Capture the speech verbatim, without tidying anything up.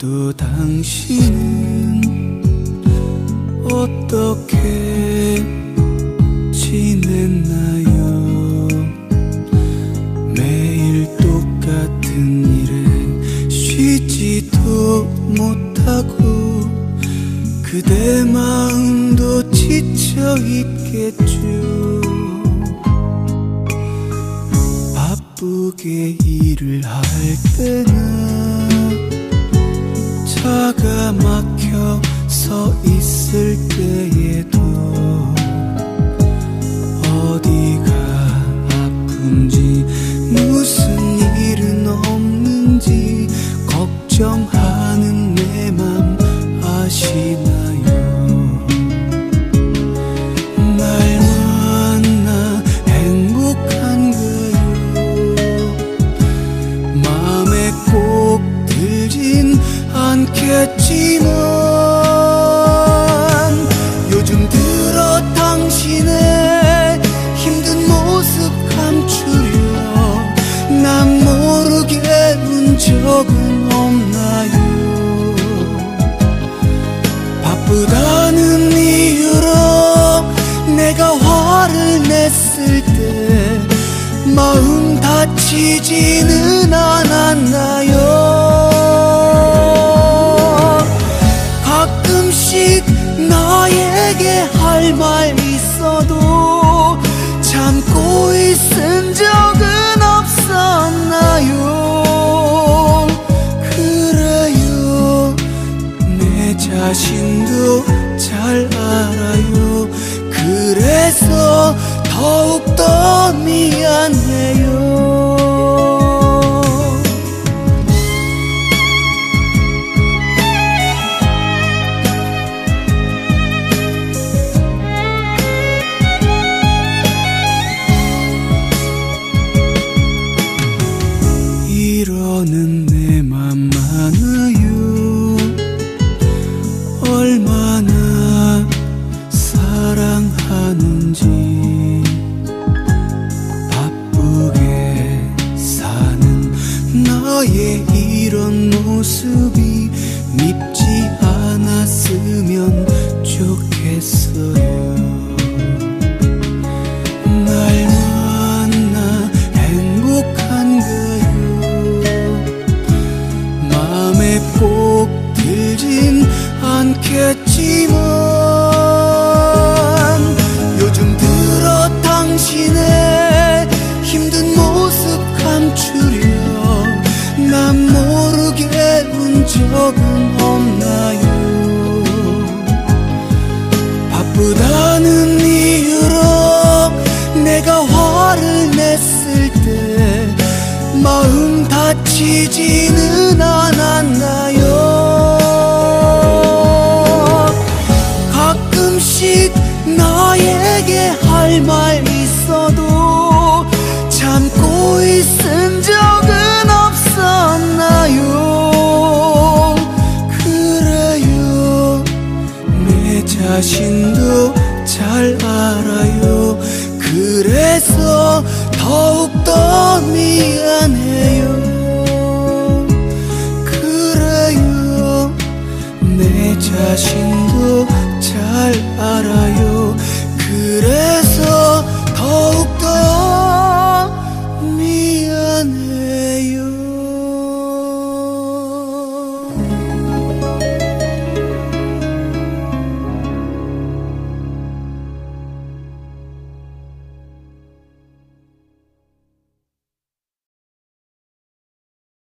그래도 당신은 어떻게 지냈나요? 매일 똑같은 일에 쉬지도 못하고 그대 마음도 지쳐 있겠죠. 바쁘게 일을 할 때는 차가 막혀 서 있을 때에도 어디가 아픈지 무슨 일은 없는지 걱정하는 내 맘 아시나요? 날 만나 행복한가요? 마음에 꼭 들진 않겠지만 요즘 들어 당신의 힘든 모습 감추려 난 모르게 운 적은 없나요? 바쁘다는 이유로 내가 화를 냈을 때 마음 다치지는 않았나요? 가끔씩 나에게 할 말 있어도 참고 있은 적은 없었나요? 그래요, 내 자신도 잘 알아요. 그래서 더욱더 미안해요. 이러는 내 맘 많아요. 얼마나 사랑하는지 바쁘게 사는 나의 이런 모습이 밉지 않았으면 좋겠어요. 날 만나 행복한가요? 마음에 꼭 들진 않겠지만 요즘 들어 당신의 힘든 모습 감추려 난 모르게 운 적은 없나요? 바쁘다는 이유로 내가 화를 냈을 때 마음 다치지는 않았나요? 가끔씩 나에게 할 말 있어도 참고 있은 적은 없었나요? 그래요, 내 자신도 잘 알아요. 그래서 더욱더 미안해요. 그래요, 내 자신도 잘 알아요.